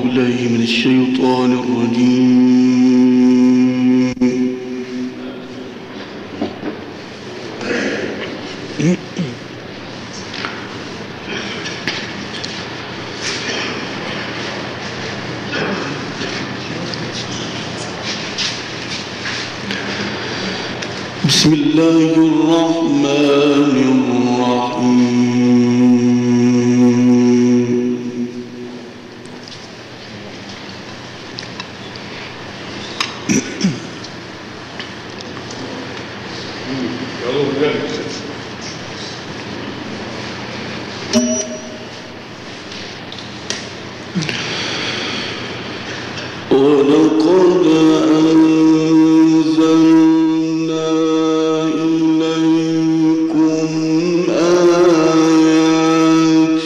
بالله من الشيطان الرجيم. بسم الله الرحمن الرحيم. ولقد أنزلنا إليكم آيات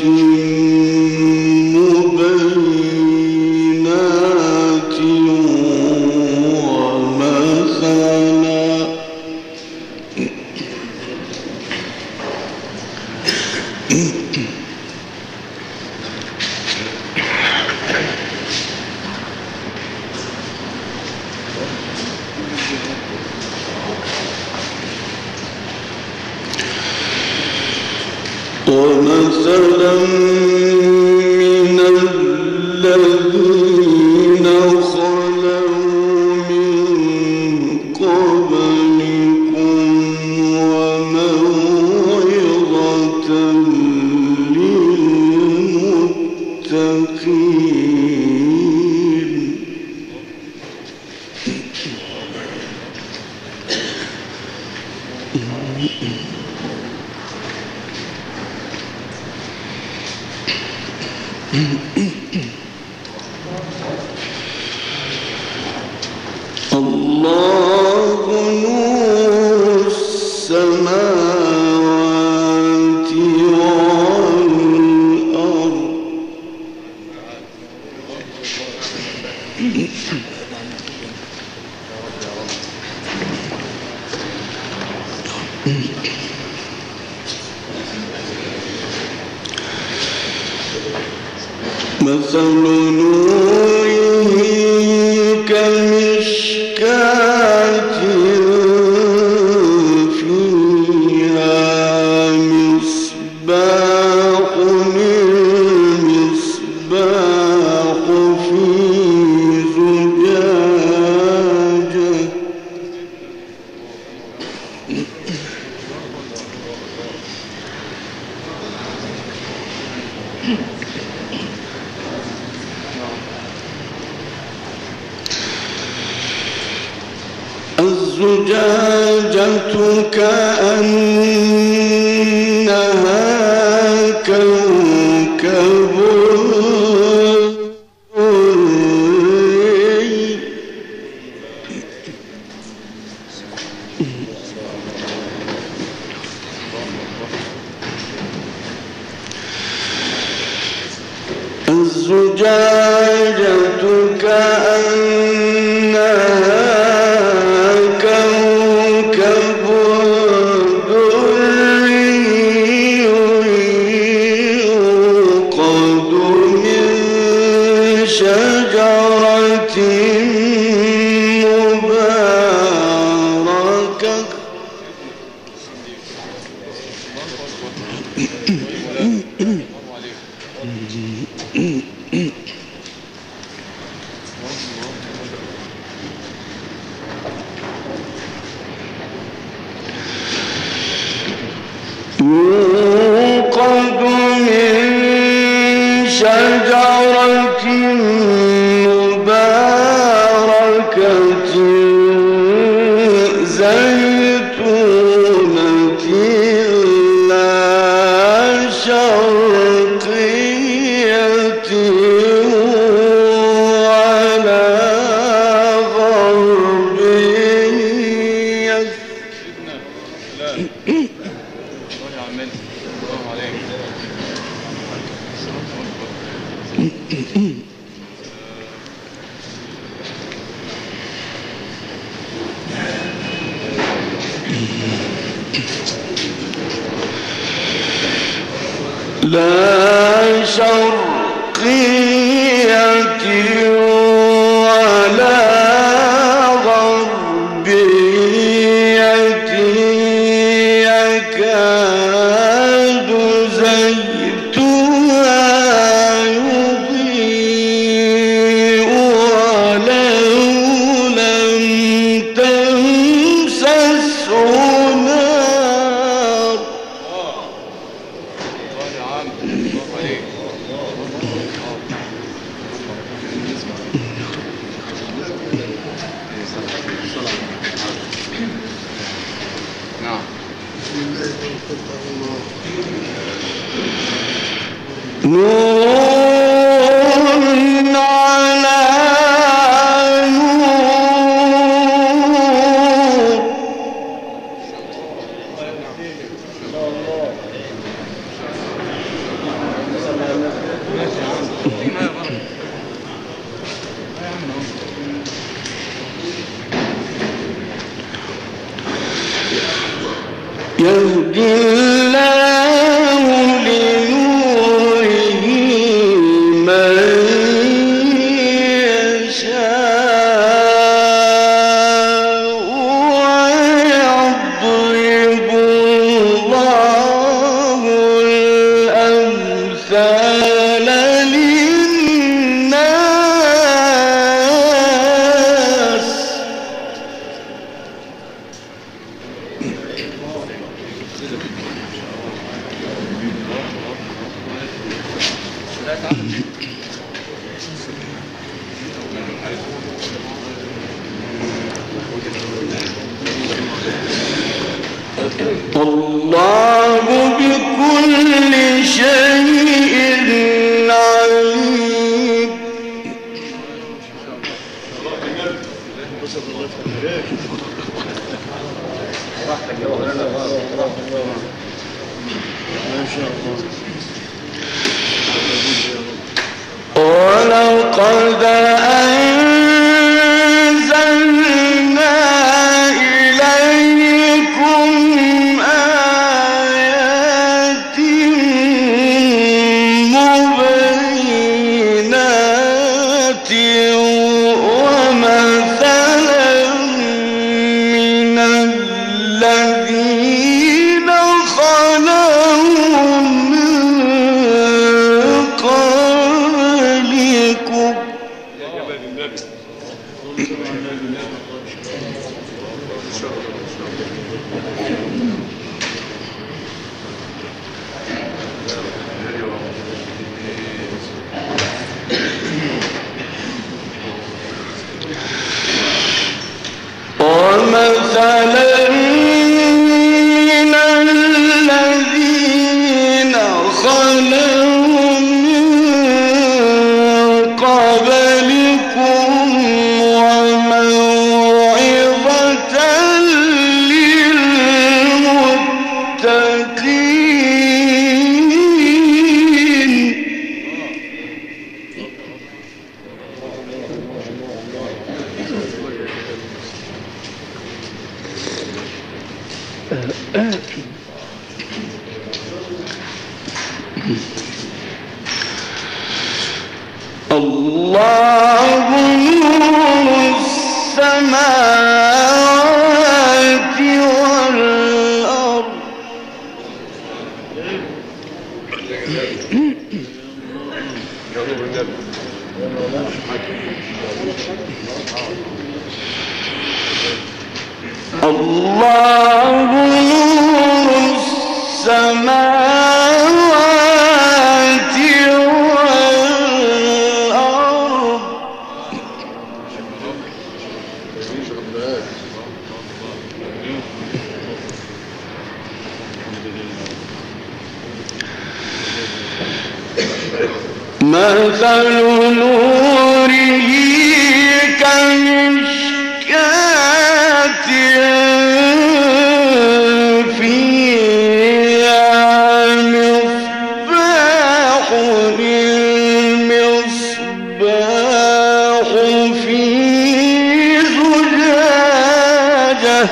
مبينات ومثلا من الذين خلوا من قبلكم وموعظة للمتقين. الله نور السماوات والأرض. مثل نوره كمشكاة فيها مصباح، المصباح في زجاجة الزجاجة كأنها كوكب دري. الزجاجة كأنها كوكب دري يوقد من شجرة مباركة يوقد من شجرة مباركة زيتونة لا شرقية ولا غربية. لا شرقية ولا غربية يكاد زيتها يضيء ولو لم تمسسه نار. نور على نور. يهدي الله لنوره من يشاء ويضرب الله الأمثال للناس. الله بكل شيء عليم. ولقد أنزلنا إليكم آيات مبينات ومثلا من الذين خلوا من قبلكم. ومثلا من الذين خلوا من قبلكم وموعظة للمتقين. الله نور السماوات والأرض. الله نور السماوات والأرض. مثل نوره كمشكاة فيها مصباح، المصباح في زجاجة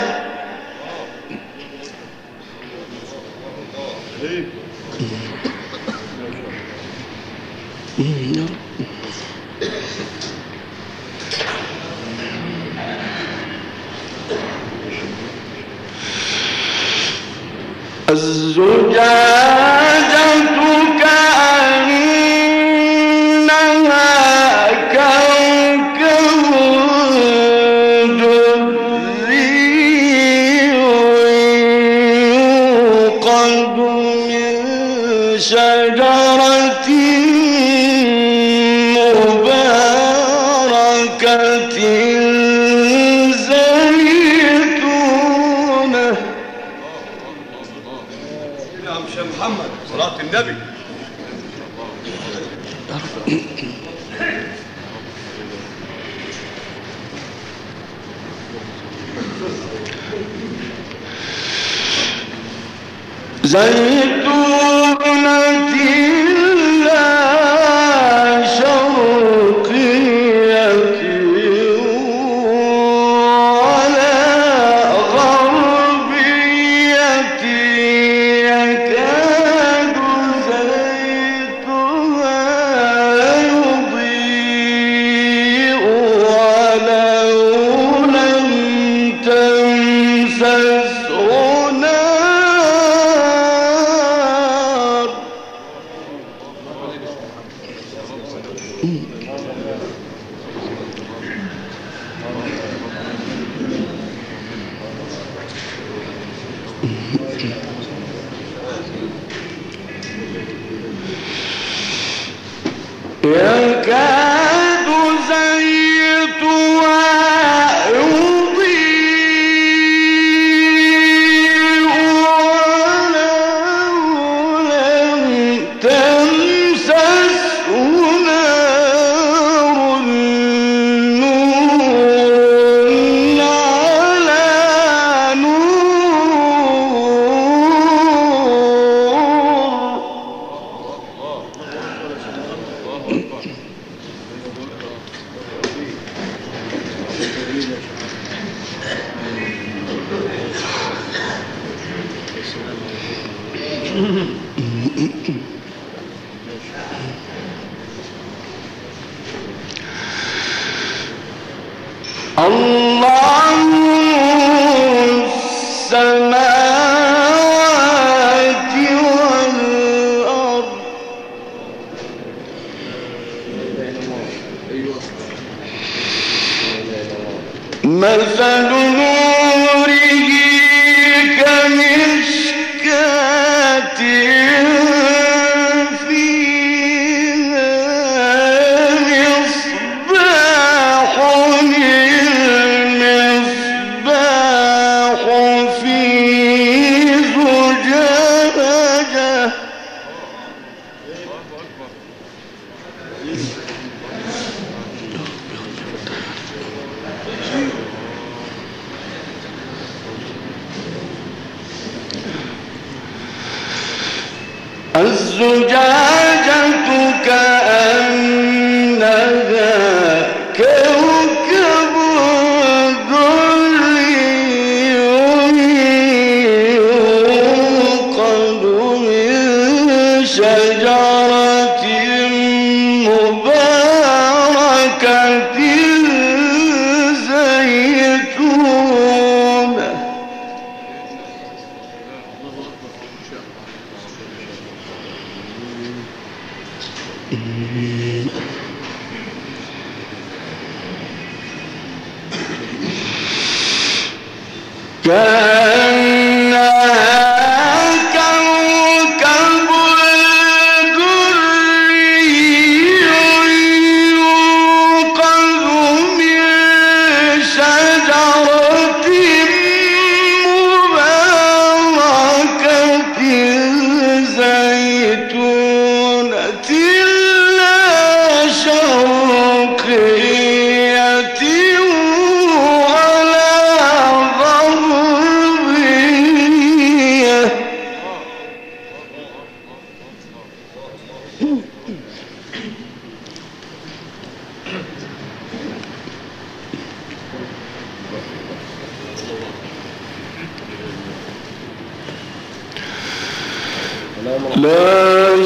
لا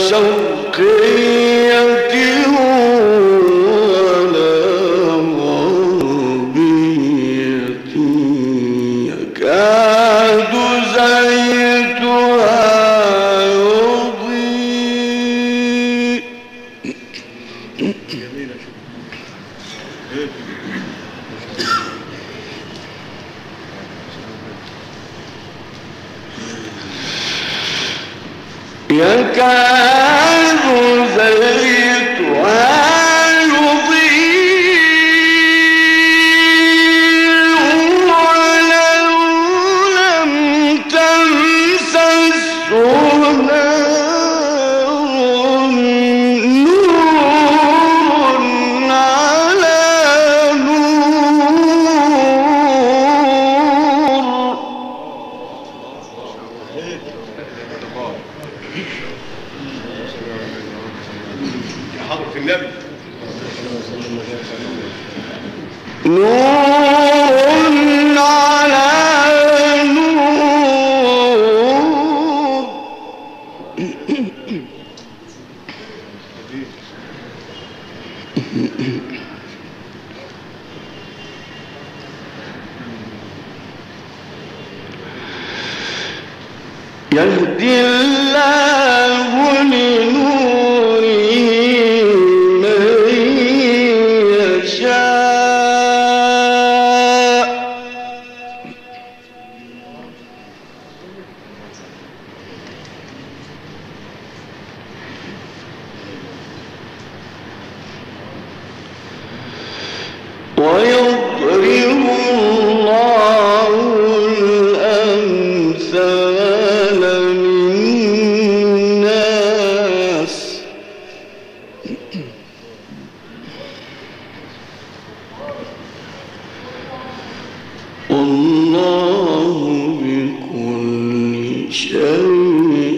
شرقية ولا غربية يكاد زيتها يكاد زيتها يضيء ولو لم تمسسه نار نور على نور. حضرة النبي نور على نور. يهدي الله لنوره من يشاء. ويضرب الله الأمثال للناس والله بكل شيء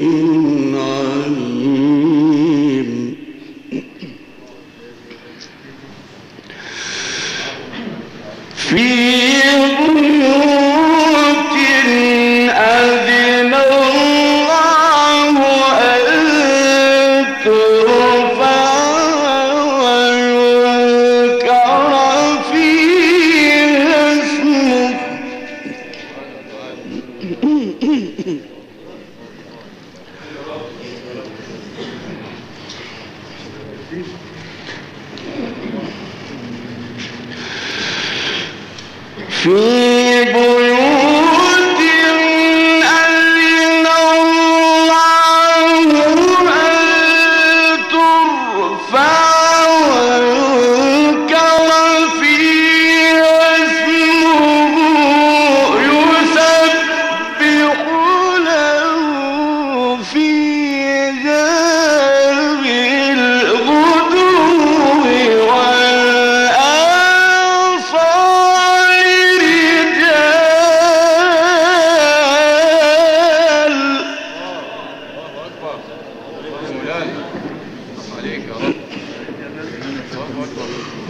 عليم. في بيوت أذن الله أن ترفع ويذكر فيها اسمه في بيوت أذن الله أن ترفع ويذكر فيها اسمه يسبح له فيها بالغدو والآصال رجال. عليك يا رب. الله أكبر.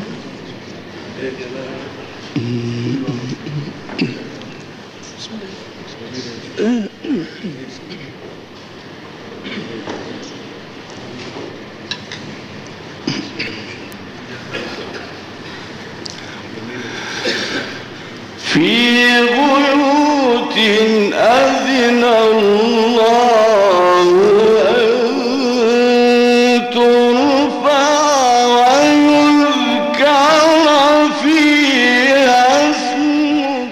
في بيوت أذن الله أن ترفع ويذكر فيها اسمه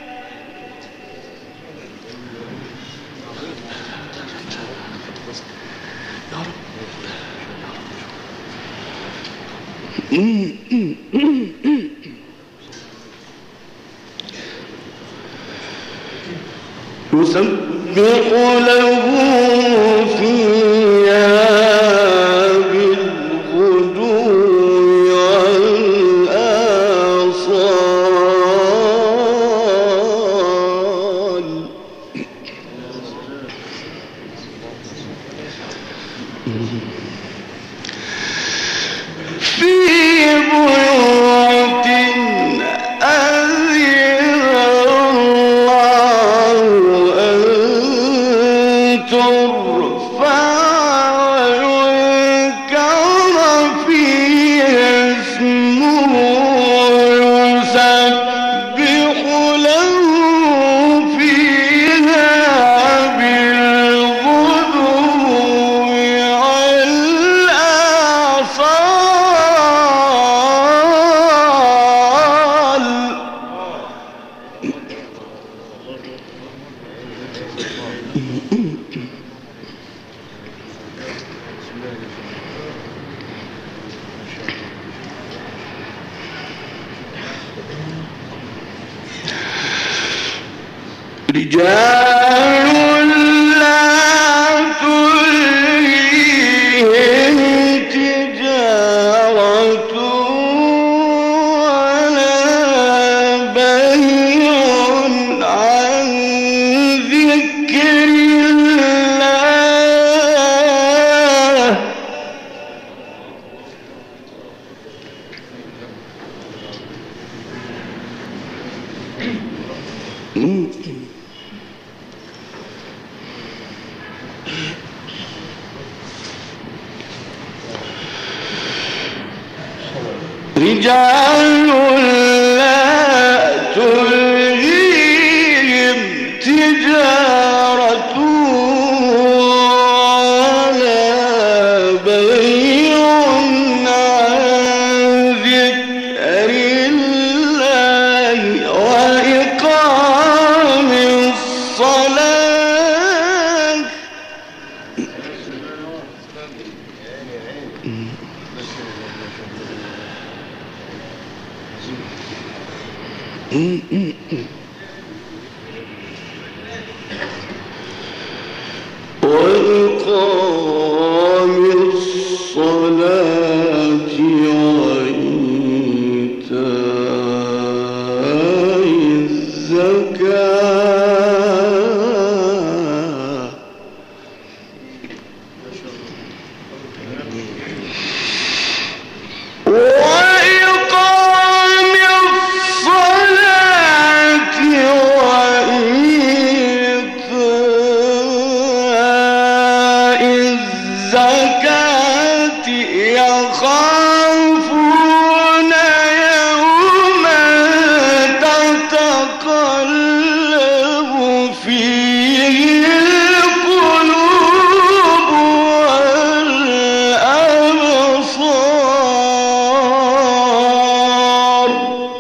يسبح له فيها بالغدو والآصال. في بيوت أذن الله أن ترفع ويذكر فيها اسمه يسبح له فيها بالغدو والآصال. رجال لا تلهيهم تجارة ولا بيع عن ذكر الله رجال لا تلهيهم تجارة ولا بيع عن ذكر الله وإقام الصلاة وإقام الصلاة وإيتاء الزكاة وإقام الصلاة وإيتاء الزكاة يخافون يوما تتقلب فيه القلوب والأبصار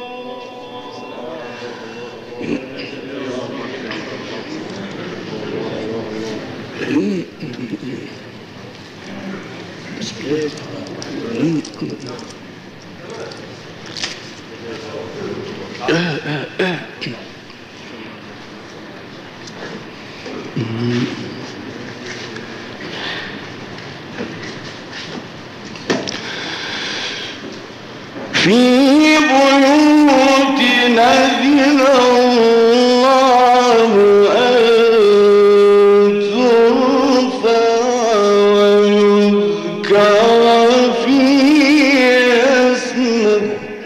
في بيوت أذن الله أن ترفع ويذكر فيها اسمه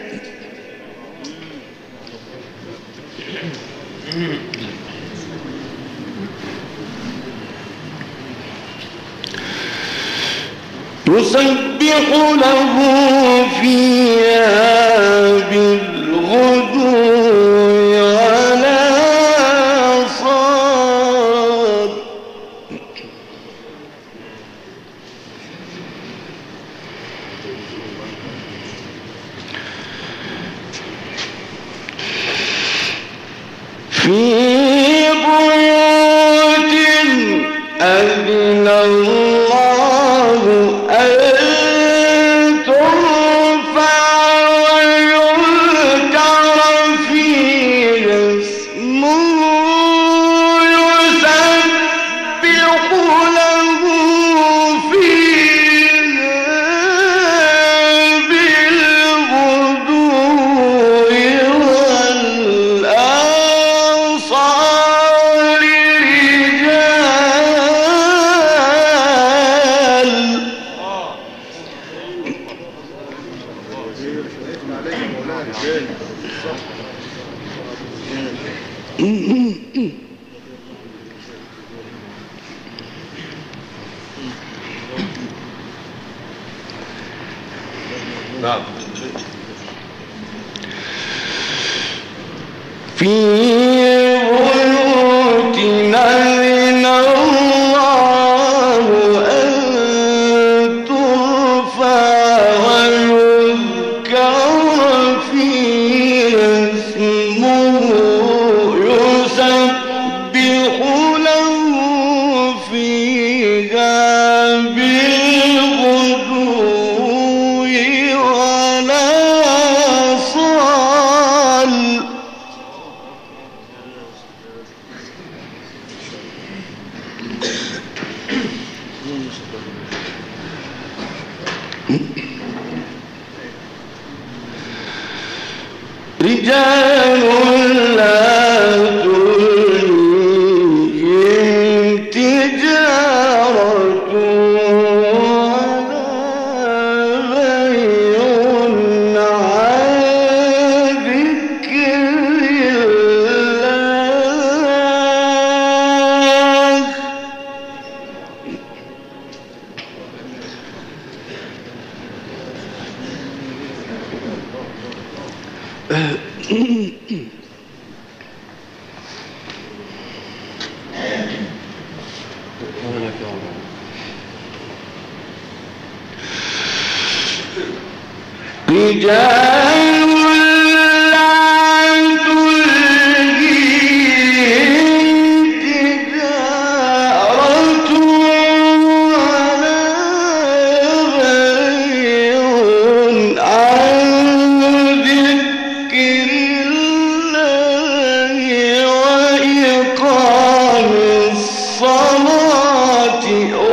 يسبح له فيها بالغدو والآصال في بيوت أذن الله أن ترفع ويذكر فيها اسمه يسبح له فيها بالغدو والآصال نعم. في بيوت أذن الله أن ترفع ويذكر فيها اسمه يسبح له فيها بالغدو والآصال رجال لا تلهيهم تجارة ولا بيع عن ذكر الله. رجال لا تلهيهم تجارة ولا بيع عن ذكر الله وإقام الصلاة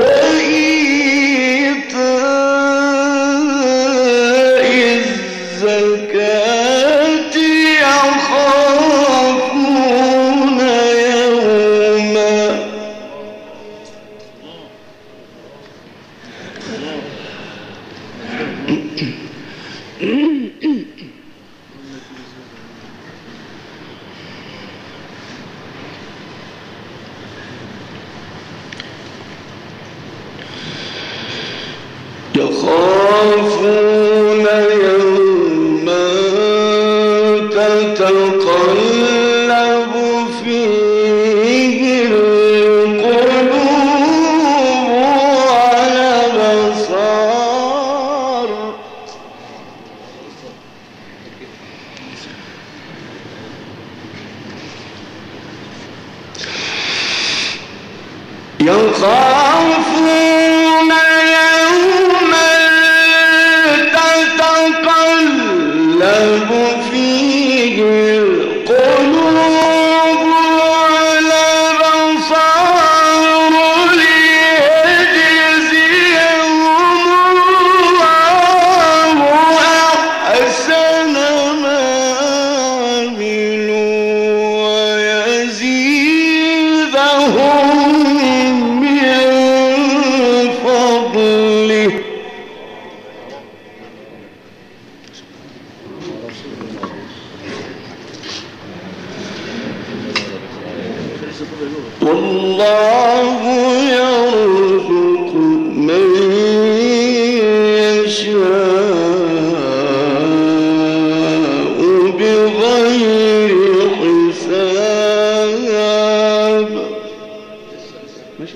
وإيتاء الزكاة يخافون يوما يخافون يوما تتقلب فيه القلوب والأبصار. يخافون يوما تتقلب فيه القلوب والأبصار ليجزيهم الله أحسن ما عملوا ويزيدهم من فضله. والله يرزق من يشاء بغير حساب. ماشي.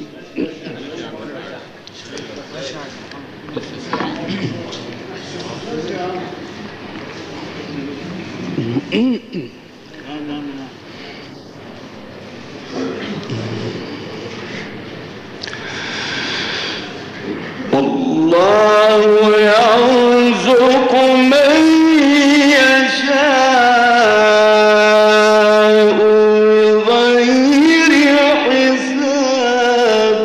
والله يرزق من يشاء بغير حساب.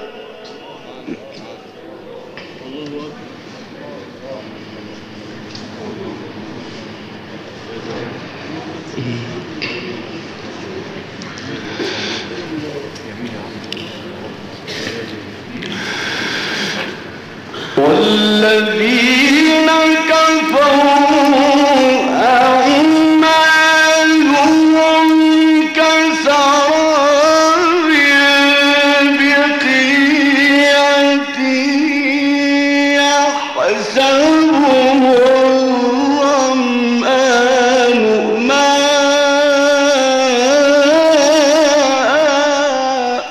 والذين كفروا أعمالهم كسراب بقيعة يحسبه الظمآن ماء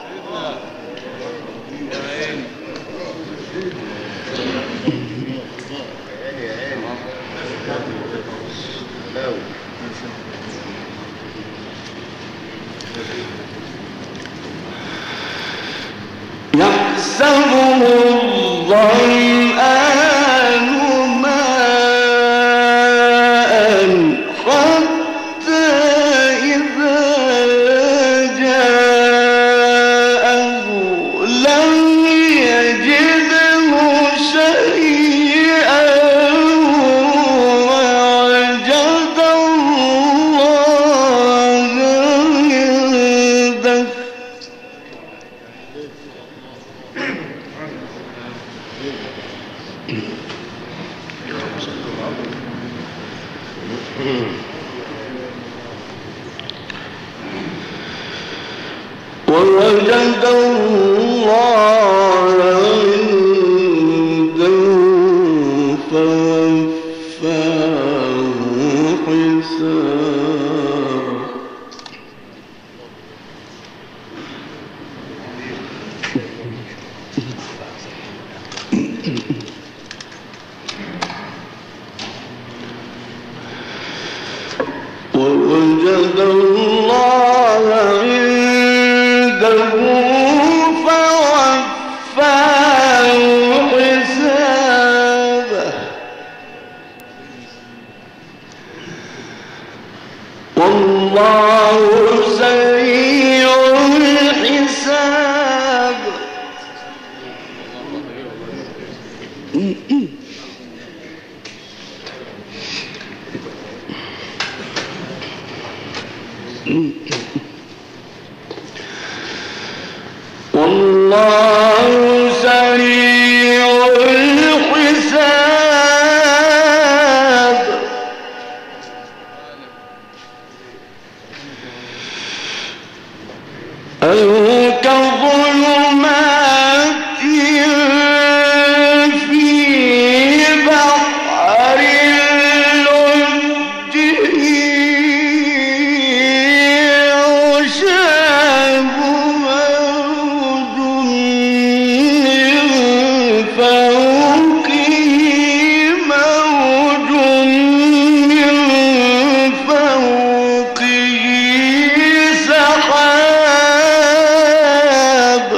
يحسبه الظمآن ماء حتى إذا جاءه لم ووجد الله عنده فوفاه حسابه ووجد الله عنده فوفاه حسابه والله سريع الحساب والله سريع الحساب أو كظلمات في بحر لجه يغشاه موج من فوقه موج من فوقه سحاب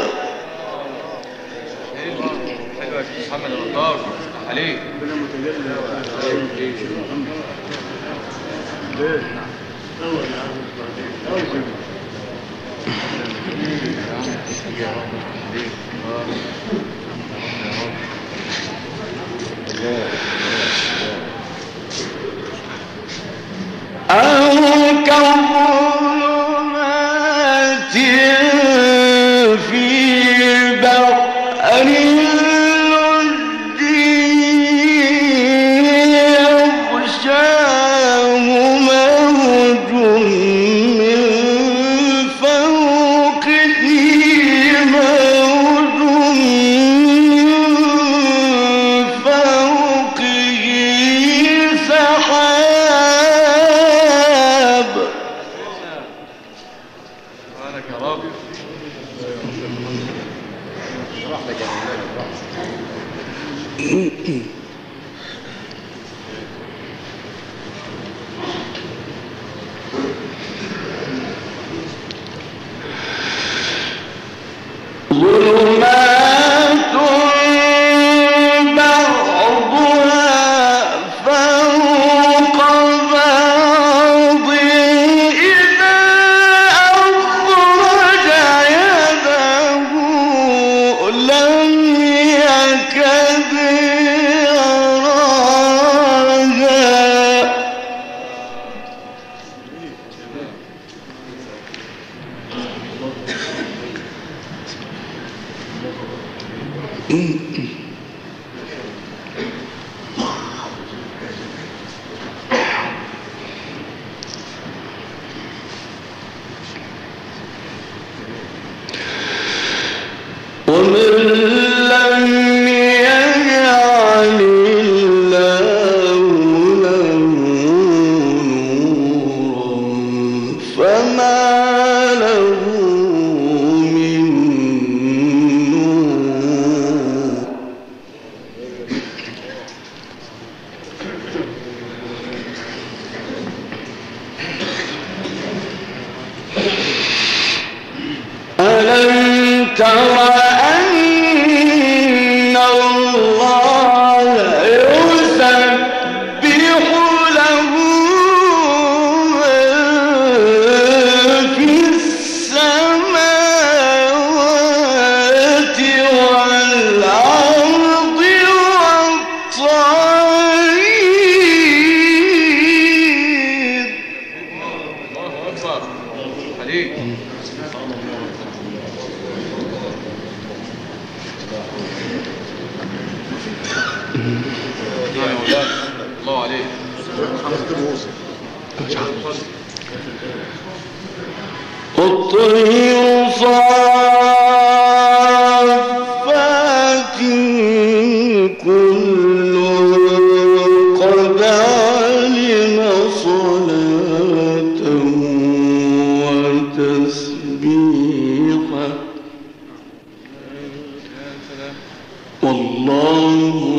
حلوة يا شيخ محمد الغطار عليك أو كظلمات في بحر لجي يغشاه موج من فوقه موج من فوقه سحاب سبحانك يا رب ظلمات بعضها فوق بعض إذا أخرج يده لم يكد يراها ومن لم يجعل الله له نورا فما له من نور يا مولانا الله عليك. والطير صافات كل قد علم صلاته وتسبيحه والله